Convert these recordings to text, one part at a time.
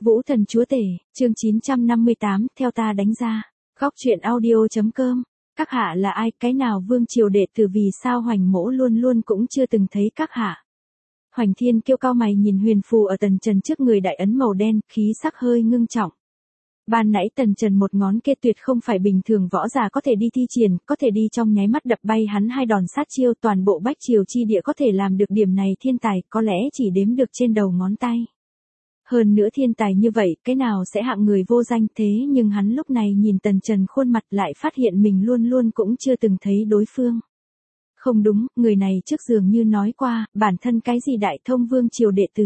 Vũ Thần Chúa Tể, chương 958, theo ta đánh ra. Góc truyện audio.com. Các hạ là ai, cái nào vương triều đệ tử, vì sao Hoành Mỗ luôn luôn cũng chưa từng thấy các hạ. Hoành Thiên Kiêu cao mày nhìn huyền phù ở Tần Trần trước người đại ấn màu đen, khí sắc hơi ngưng trọng. Ban nãy Tần Trần một ngón kia tuyệt không phải bình thường võ giả có thể đi thi triển, có thể đi trong nháy mắt đập bay hắn hai đòn sát chiêu, toàn bộ bách triều chi địa có thể làm được điểm này thiên tài, có lẽ chỉ đếm được trên đầu ngón tay. Hơn nữa thiên tài như vậy, cái nào sẽ hạng người vô danh, thế nhưng hắn lúc này nhìn Tần Trần khuôn mặt lại phát hiện mình luôn luôn cũng chưa từng thấy đối phương. Không đúng, người này trước dường như nói qua, bản thân cái gì đại thông vương triều đệ tử.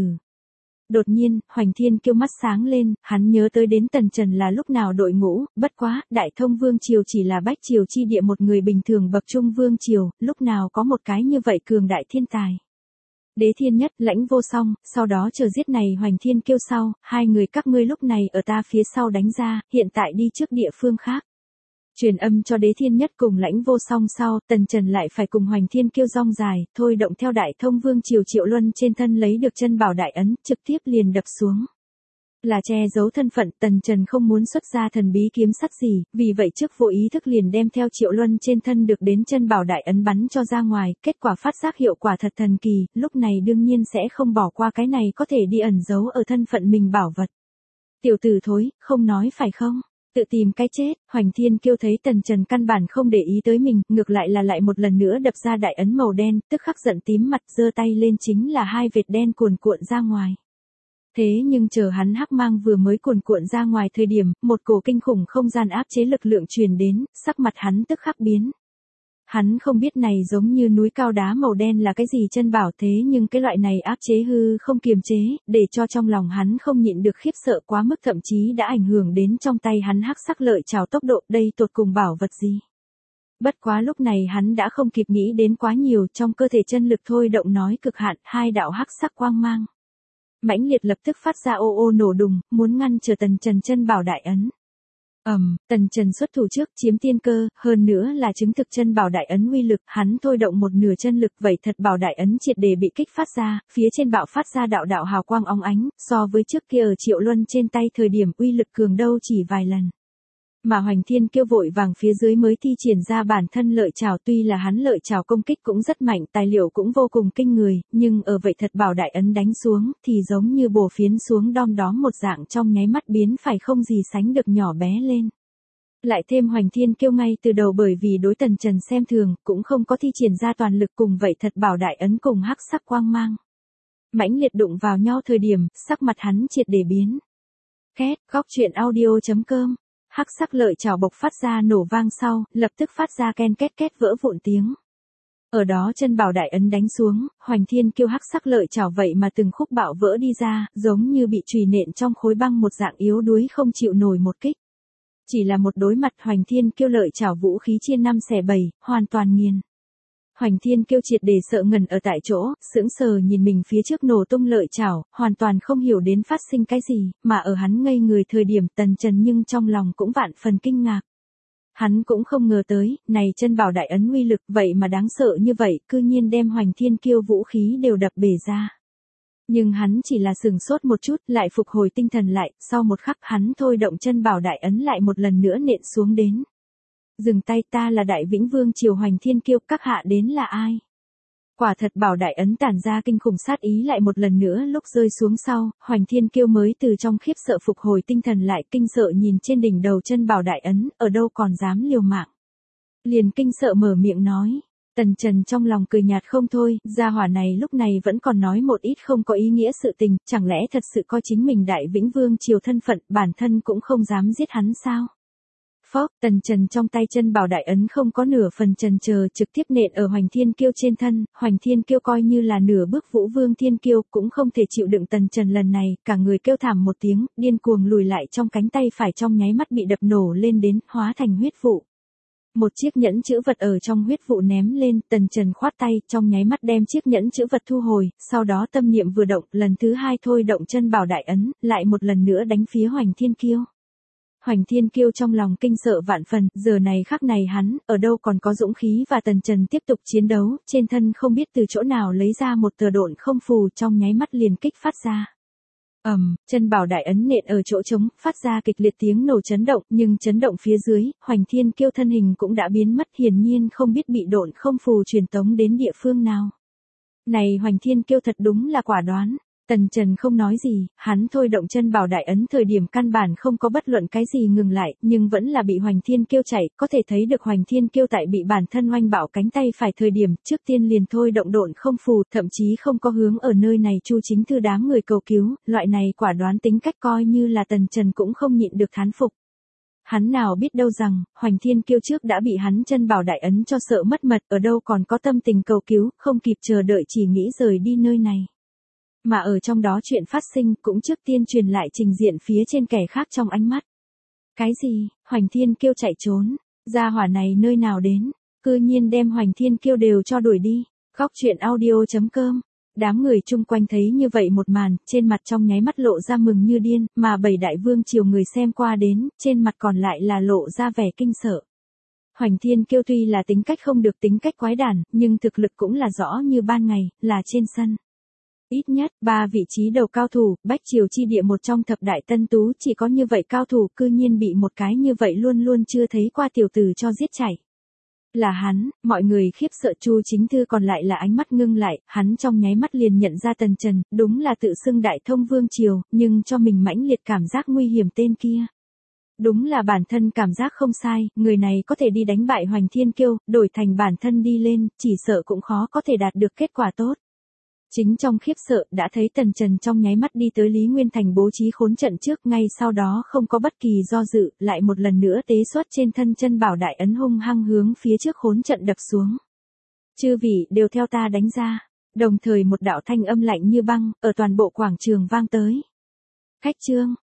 Đột nhiên, Hoành Thiên Kiêu mắt sáng lên, hắn nhớ tới đến Tần Trần là lúc nào đội ngũ, bất quá, đại thông vương triều chỉ là bách triều chi địa một người bình thường bậc trung vương triều, lúc nào có một cái như vậy cường đại thiên tài. Đế Thiên Nhất, Lãnh Vô Song, sau đó chờ giết này Hoành Thiên Kiêu sau, hai người các ngươi lúc này ở ta phía sau đánh ra, hiện tại đi trước địa phương khác. Truyền âm cho Đế Thiên Nhất cùng Lãnh Vô Song sau, Tần Trần lại phải cùng Hoành Thiên Kiêu rong dài, thôi động theo đại thông vương triều Triệu Luân trên thân lấy được chân bảo đại ấn, trực tiếp liền đập xuống. Là che giấu thân phận, Tần Trần không muốn xuất ra thần bí kiếm sắt gì, vì vậy trước vô ý thức liền đem theo Triệu Luân trên thân được đến chân bảo đại ấn bắn cho ra ngoài, kết quả phát giác hiệu quả thật thần kỳ, lúc này đương nhiên sẽ không bỏ qua cái này có thể đi ẩn giấu ở thân phận mình bảo vật. Tiểu tử thối, không nói phải không? Tự tìm cái chết. Hoành Thiên Kiêu thấy Tần Trần căn bản không để ý tới mình, ngược lại là lại một lần nữa đập ra đại ấn màu đen, tức khắc giận tím mặt, giơ tay lên chính là hai vệt đen cuồn cuộn ra ngoài. Thế nhưng chờ hắn hắc mang vừa mới cuồn cuộn ra ngoài thời điểm, một cổ kinh khủng không gian áp chế lực lượng truyền đến, sắc mặt hắn tức khắc biến. Hắn không biết này giống như núi cao đá màu đen là cái gì chân bảo, thế nhưng cái loại này áp chế hư không kiềm chế, để cho trong lòng hắn không nhịn được khiếp sợ quá mức, thậm chí đã ảnh hưởng đến trong tay hắn hắc sắc lợi trảo tốc độ, đây tột cùng bảo vật gì. Bất quá lúc này hắn đã không kịp nghĩ đến quá nhiều, trong cơ thể chân lực thôi động nói cực hạn, hai đạo hắc sắc quang mang mãnh liệt lập tức phát ra ô ô nổ đùng, muốn ngăn trở Tần Trần chân bảo đại ấn. Tần Trần xuất thủ trước chiếm tiên cơ, hơn nữa là chứng thực chân bảo đại ấn uy lực, hắn thôi động một nửa chân lực, vậy thật bảo đại ấn triệt để bị kích phát ra, phía trên bạo phát ra đạo đạo hào quang óng ánh, so với trước kia ở Triệu Luân trên tay thời điểm uy lực cường đâu chỉ vài lần. Mà Hoành Thiên Kiêu vội vàng phía dưới mới thi triển ra bản thân lợi trảo, tuy là hắn lợi trảo công kích cũng rất mạnh, tài liệu cũng vô cùng kinh người, nhưng ở vậy thật bảo đại ấn đánh xuống, thì giống như bổ phiến xuống đom đóm một dạng, trong nháy mắt biến phải không gì sánh được nhỏ bé lên. Lại thêm Hoành Thiên Kiêu ngay từ đầu bởi vì đối Tần Trần xem thường, cũng không có thi triển ra toàn lực, cùng vậy thật bảo đại ấn cùng hắc sắc quang mang mãnh liệt đụng vào nhau thời điểm, sắc mặt hắn triệt để biến. Két, góc truyện audio.com. Hắc sắc lợi trảo bộc phát ra nổ vang sau, lập tức phát ra ken két két vỡ vụn tiếng. Ở đó chân bảo đại ấn đánh xuống, Hoành Thiên Kiêu hắc sắc lợi trảo vậy mà từng khúc bạo vỡ đi ra, giống như bị chùy nện trong khối băng một dạng, yếu đuối không chịu nổi một kích. Chỉ là một đối mặt, Hoành Thiên Kiêu lợi trảo vũ khí chia 5 xẻ 7, hoàn toàn nghiền. Hoành Thiên Kiêu triệt để sợ ngẩn ở tại chỗ, sững sờ nhìn mình phía trước nổ tung lợi trảo, hoàn toàn không hiểu đến phát sinh cái gì, mà ở hắn ngây người thời điểm Tần Trần nhưng trong lòng cũng vạn phần kinh ngạc. Hắn cũng không ngờ tới, này chân bảo đại ấn uy lực vậy mà đáng sợ như vậy, cư nhiên đem Hoành Thiên Kiêu vũ khí đều đập bể ra. Nhưng hắn chỉ là sừng sốt một chút, lại phục hồi tinh thần lại, sau một khắc hắn thôi động chân bảo đại ấn lại một lần nữa nện xuống đến. Dừng tay, ta là Đại Vĩnh Vương triều Hoành Thiên Kiêu, các hạ đến là ai? Quả thật bảo đại ấn tản ra kinh khủng sát ý, lại một lần nữa lúc rơi xuống sau, Hoành Thiên Kiêu mới từ trong khiếp sợ phục hồi tinh thần lại, kinh sợ nhìn trên đỉnh đầu chân bảo đại ấn, ở đâu còn dám liều mạng. Liền kinh sợ mở miệng nói. Tần Trần trong lòng cười nhạt không thôi, gia hỏa này lúc này vẫn còn nói một ít không có ý nghĩa sự tình, chẳng lẽ thật sự coi chính mình Đại Vĩnh Vương triều thân phận, bản thân cũng không dám giết hắn sao? Phốc, Tần Trần trong tay chân bảo đại ấn không có nửa phần chần chờ, trực tiếp nện ở Hoành Thiên Kiêu trên thân, Hoành Thiên Kiêu coi như là nửa bước Vũ Vương Thiên Kiêu, cũng không thể chịu đựng Tần Trần lần này, cả người kêu thảm một tiếng, điên cuồng lùi lại, trong cánh tay phải trong nháy mắt bị đập nổ lên đến, hóa thành huyết vụ. Một chiếc nhẫn chữ vật ở trong huyết vụ ném lên, Tần Trần khoát tay, trong nháy mắt đem chiếc nhẫn chữ vật thu hồi, sau đó tâm niệm vừa động, lần thứ hai thôi động chân bảo đại ấn, lại một lần nữa đánh phía Hoành Thiên Kiêu. Hoành Thiên Kiêu trong lòng kinh sợ vạn phần, giờ này khắc này hắn, ở đâu còn có dũng khí và Tần Trần tiếp tục chiến đấu, trên thân không biết từ chỗ nào lấy ra một tờ độn không phù, trong nháy mắt liền kích phát ra. Chân bảo đại ấn nện ở chỗ trống, phát ra kịch liệt tiếng nổ chấn động, nhưng chấn động phía dưới, Hoành Thiên Kiêu thân hình cũng đã biến mất, hiển nhiên không biết bị độn không phù truyền tống đến địa phương nào. Này Hoành Thiên Kiêu thật đúng là quả đoán. Tần Trần không nói gì, hắn thôi động chân bảo đại ấn thời điểm căn bản không có bất luận cái gì ngừng lại, nhưng vẫn là bị Hoành Thiên Kiêu chạy, có thể thấy được Hoành Thiên Kiêu tại bị bản thân oanh bạo cánh tay phải thời điểm, trước tiên liền thôi động độn không phù, thậm chí không có hướng ở nơi này Chu Chính Thư đám người cầu cứu, loại này quả đoán tính cách coi như là Tần Trần cũng không nhịn được thán phục. Hắn nào biết đâu rằng, Hoành Thiên Kiêu trước đã bị hắn chân bảo đại ấn cho sợ mất mật, ở đâu còn có tâm tình cầu cứu, không kịp chờ đợi chỉ nghĩ rời đi nơi này. Mà ở trong đó chuyện phát sinh cũng trước tiên truyền lại trình diện phía trên kẻ khác trong ánh mắt. Cái gì, Hoành Thiên Kiêu chạy trốn, gia hỏa này nơi nào đến, cư nhiên đem Hoành Thiên Kiêu đều cho đuổi đi, góc chuyện audio.com. Đám người chung quanh thấy như vậy một màn, trên mặt trong nháy mắt lộ ra mừng như điên, mà 7 đại vương triều người xem qua đến, trên mặt còn lại là lộ ra vẻ kinh sợ. Hoành Thiên Kiêu tuy là tính cách không được tính cách quái đản, nhưng thực lực cũng là rõ như ban ngày, là trên sân. Ít nhất, 3 vị trí đầu cao thủ, Bách Triều chi địa một trong thập đại tân tú chỉ có như vậy cao thủ cư nhiên bị một cái như vậy luôn luôn chưa thấy qua tiểu tử cho giết chạy. Là hắn, mọi người khiếp sợ Chu Chính Thư còn lại là ánh mắt ngưng lại, hắn trong nháy mắt liền nhận ra Tần Trần, đúng là tự xưng đại thông vương triều, nhưng cho mình mãnh liệt cảm giác nguy hiểm tên kia. Đúng là bản thân cảm giác không sai, người này có thể đi đánh bại Hoành Thiên Kiêu, đổi thành bản thân đi lên, chỉ sợ cũng khó có thể đạt được kết quả tốt. Chính trong khiếp sợ đã thấy Tần Trần trong nháy mắt đi tới Lý Nguyên Thành bố trí khốn trận trước, ngay sau đó không có bất kỳ do dự, lại một lần nữa tế xuất trên thân chân bảo đại ấn hung hăng hướng phía trước khốn trận đập xuống. Chư vị đều theo ta đánh ra, đồng thời một đạo thanh âm lạnh như băng, ở toàn bộ quảng trường vang tới. Khách trương,